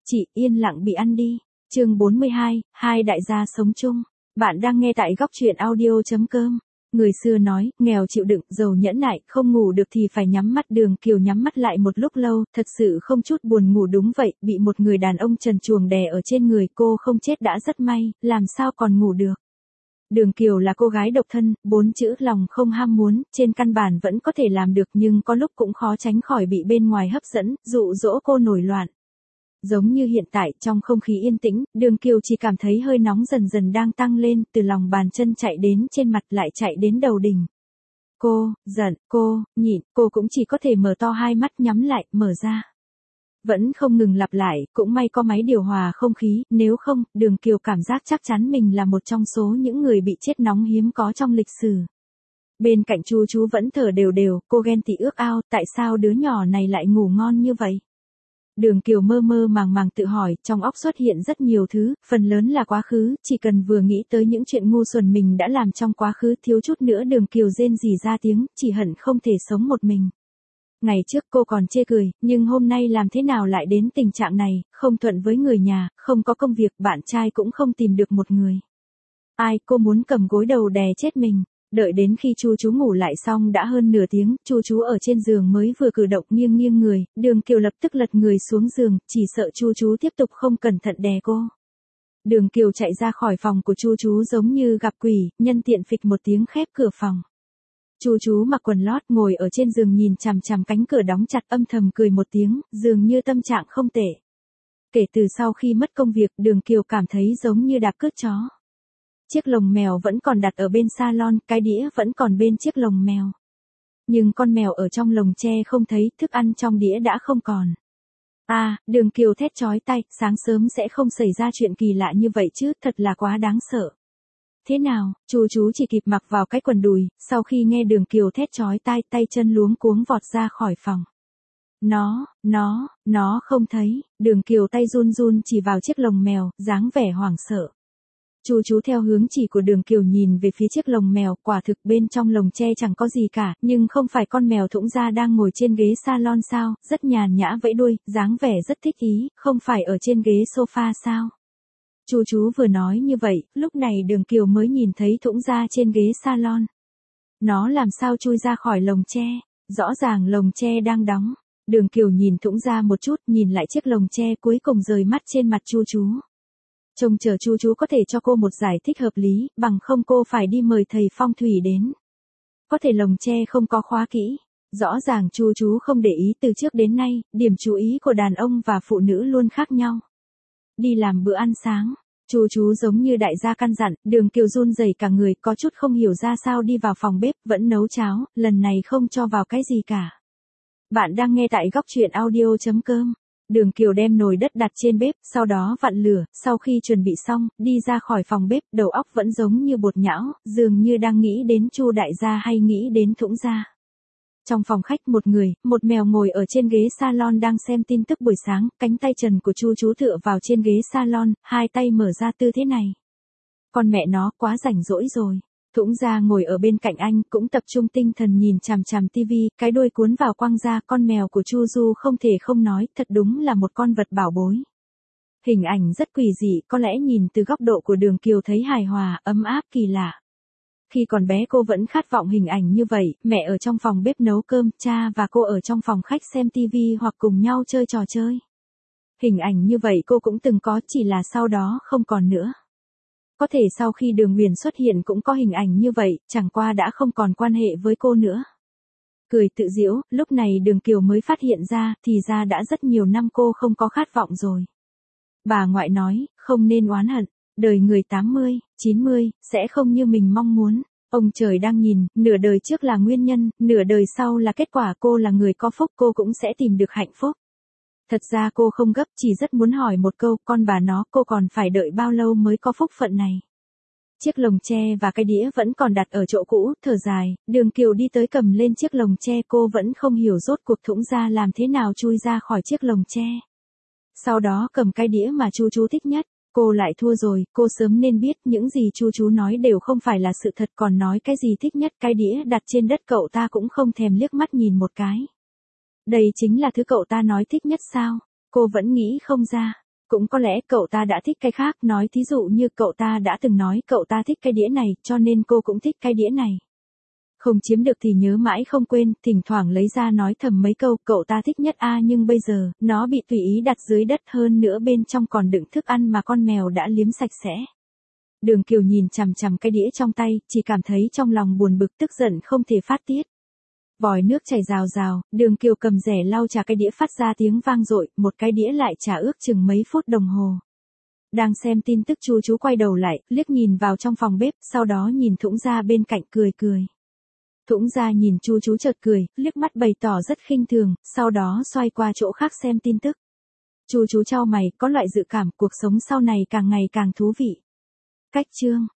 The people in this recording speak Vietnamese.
Chị yên lặng bị ăn đi. Chương 42, hai đại gia sống chung. Bạn đang nghe tại góc truyện audio.com. Người xưa nói, nghèo chịu đựng, giàu nhẫn nại, không ngủ được thì phải nhắm mắt. Đường Kiều nhắm mắt lại một lúc lâu, thật sự không chút buồn ngủ. Đúng vậy, bị một người đàn ông trần truồng đè ở trên người, cô không chết đã rất may, làm sao còn ngủ được. Đường Kiều là cô gái độc thân, 4 chữ lòng không ham muốn, trên căn bản vẫn có thể làm được, nhưng có lúc cũng khó tránh khỏi bị bên ngoài hấp dẫn, dụ dỗ cô nổi loạn. Giống như hiện tại, trong không khí yên tĩnh, Đường Kiều chỉ cảm thấy hơi nóng dần dần đang tăng lên, từ lòng bàn chân chạy đến trên mặt lại chạy đến đầu đỉnh. Cô, giận, cô, nhịn, cô cũng chỉ có thể mở to hai mắt nhắm lại, mở ra. Vẫn không ngừng lặp lại, cũng may có máy điều hòa không khí, nếu không, Đường Kiều cảm giác chắc chắn mình là một trong số những người bị chết nóng hiếm có trong lịch sử. Bên cạnh chú vẫn thở đều đều, cô ghen tị ước ao, tại sao đứa nhỏ này lại ngủ ngon như vậy? Đường Kiều mơ mơ màng màng tự hỏi, trong óc xuất hiện rất nhiều thứ, phần lớn là quá khứ, chỉ cần vừa nghĩ tới những chuyện ngu xuẩn mình đã làm trong quá khứ, thiếu chút nữa Đường Kiều rên rỉ ra tiếng, chỉ hận không thể sống một mình. Ngày trước cô còn chê cười, nhưng hôm nay làm thế nào lại đến tình trạng này, không thuận với người nhà, không có công việc, bạn trai cũng không tìm được một người. Ai, cô muốn cầm gối đầu đè chết mình. Đợi đến khi chú ngủ lại xong đã hơn nửa tiếng, chú ở trên giường mới vừa cử động nghiêng người, Đường Kiều lập tức lật người xuống giường, chỉ sợ chú tiếp tục không cẩn thận đè cô. Đường Kiều chạy ra khỏi phòng của chú giống như gặp quỷ, nhân tiện phịch một tiếng khép cửa phòng. Chú mặc quần lót ngồi ở trên giường nhìn chằm chằm cánh cửa đóng chặt, âm thầm cười một tiếng, dường như tâm trạng không tệ. Kể từ sau khi mất công việc, Đường Kiều cảm thấy giống như đạp cướp chó. Chiếc lồng mèo vẫn còn đặt ở bên salon, cái đĩa vẫn còn bên chiếc lồng mèo. Nhưng con mèo ở trong lồng tre không thấy, thức ăn trong đĩa đã không còn. Đường Kiều thét chói tai, sáng sớm sẽ không xảy ra chuyện kỳ lạ như vậy chứ, thật là quá đáng sợ. Thế nào, chú chỉ kịp mặc vào cái quần đùi, sau khi nghe Đường Kiều thét chói tai, tay chân luống cuống vọt ra khỏi phòng. Nó không thấy, Đường Kiều tay run chỉ vào chiếc lồng mèo, dáng vẻ hoảng sợ. Chú theo hướng chỉ của Đường Kiều nhìn về phía chiếc lồng mèo, quả thực bên trong lồng tre chẳng có gì cả, nhưng không phải con mèo Thũng Gia đang ngồi trên ghế salon sao, rất nhàn nhã vẫy đuôi, dáng vẻ rất thích ý, không phải ở trên ghế sofa sao. Chú vừa nói như vậy, lúc này Đường Kiều mới nhìn thấy Thũng Gia trên ghế salon. Nó làm sao chui ra khỏi lồng tre, rõ ràng lồng tre đang đóng. Đường Kiều nhìn Thũng Gia một chút, nhìn lại chiếc lồng tre, cuối cùng rời mắt trên mặt chú. Trông chờ chú có thể cho cô một giải thích hợp lý, bằng không cô phải đi mời thầy phong thủy đến. Có thể lồng tre không có khóa kỹ. Rõ ràng chú không để ý, từ trước đến nay, điểm chú ý của đàn ông và phụ nữ luôn khác nhau. Đi làm bữa ăn sáng, chú giống như đại gia căn dặn, Đường Kiều run rẩy cả người, có chút không hiểu ra sao đi vào phòng bếp, vẫn nấu cháo, lần này không cho vào cái gì cả. Bạn đang nghe tại góc truyện audio.com. Đường Kiều đem nồi đất đặt trên bếp, sau đó vặn lửa, sau khi chuẩn bị xong, đi ra khỏi phòng bếp, đầu óc vẫn giống như bột nhão, dường như đang nghĩ đến Chu đại gia hay nghĩ đến Thũng Gia. Trong phòng khách một mèo ngồi ở trên ghế salon đang xem tin tức buổi sáng, cánh tay trần của chú tựa vào trên ghế salon, hai tay mở ra tư thế này. Con mẹ nó quá rảnh rỗi rồi. Thũng Gia ngồi ở bên cạnh anh, cũng tập trung tinh thần nhìn chằm chằm tivi, cái đuôi cuốn vào quăng ra, con mèo của Chu Du không thể không nói, thật đúng là một con vật bảo bối. Hình ảnh rất quỷ dị, có lẽ nhìn từ góc độ của Đường Kiều thấy hài hòa, ấm áp kỳ lạ. Khi còn bé cô vẫn khát vọng hình ảnh như vậy, mẹ ở trong phòng bếp nấu cơm, cha và cô ở trong phòng khách xem tivi hoặc cùng nhau chơi trò chơi. Hình ảnh như vậy cô cũng từng có, chỉ là sau đó không còn nữa. Có thể sau khi Đường Huyền xuất hiện cũng có hình ảnh như vậy, chẳng qua đã không còn quan hệ với cô nữa. Cười tự giễu, lúc này Đường Kiều mới phát hiện ra, thì ra đã rất nhiều năm cô không có khát vọng rồi. Bà ngoại nói, không nên oán hận, đời người 80, 90, sẽ không như mình mong muốn. Ông trời đang nhìn, nửa đời trước là nguyên nhân, nửa đời sau là kết quả, cô là người có phúc, cô cũng sẽ tìm được hạnh phúc. Thật ra cô không gấp, chỉ rất muốn hỏi một câu, con bà nó, cô còn phải đợi bao lâu mới có phúc phận này. Chiếc lồng tre và cái đĩa vẫn còn đặt ở chỗ cũ, thở dài, Đường Kiều đi tới cầm lên chiếc lồng tre, cô vẫn không hiểu rốt cuộc Thũng Gia làm thế nào chui ra khỏi chiếc lồng tre. Sau đó cầm cái đĩa mà chú thích nhất, cô lại thua rồi, cô sớm nên biết những gì chú nói đều không phải là sự thật, còn nói cái gì thích nhất, cái đĩa đặt trên đất cậu ta cũng không thèm liếc mắt nhìn một cái. Đây chính là thứ cậu ta nói thích nhất sao? Cô vẫn nghĩ không ra. Cũng có lẽ cậu ta đã thích cái khác, nói thí dụ như cậu ta đã từng nói cậu ta thích cái đĩa này, cho nên cô cũng thích cái đĩa này. Không chiếm được thì nhớ mãi không quên, thỉnh thoảng lấy ra nói thầm mấy câu, cậu ta thích nhất a, nhưng bây giờ, nó bị tùy ý đặt dưới đất, hơn nữa bên trong còn đựng thức ăn mà con mèo đã liếm sạch sẽ. Đường Kiều nhìn chằm chằm cái đĩa trong tay, chỉ cảm thấy trong lòng buồn bực, tức giận không thể phát tiết. Vòi nước chảy rào rào, Đường Kiều cầm rẻ lau chà cái đĩa, phát ra tiếng vang dội, một cái đĩa lại chà ước chừng mấy phút đồng hồ. Đang xem tin tức, chú quay đầu lại, liếc nhìn vào trong phòng bếp, sau đó nhìn Thũng Gia bên cạnh cười cười. Thũng Gia nhìn chú chợt cười, liếc mắt bày tỏ rất khinh thường, sau đó xoay qua chỗ khác xem tin tức. Chú chau mày, có loại dự cảm cuộc sống sau này càng ngày càng thú vị. Cách chương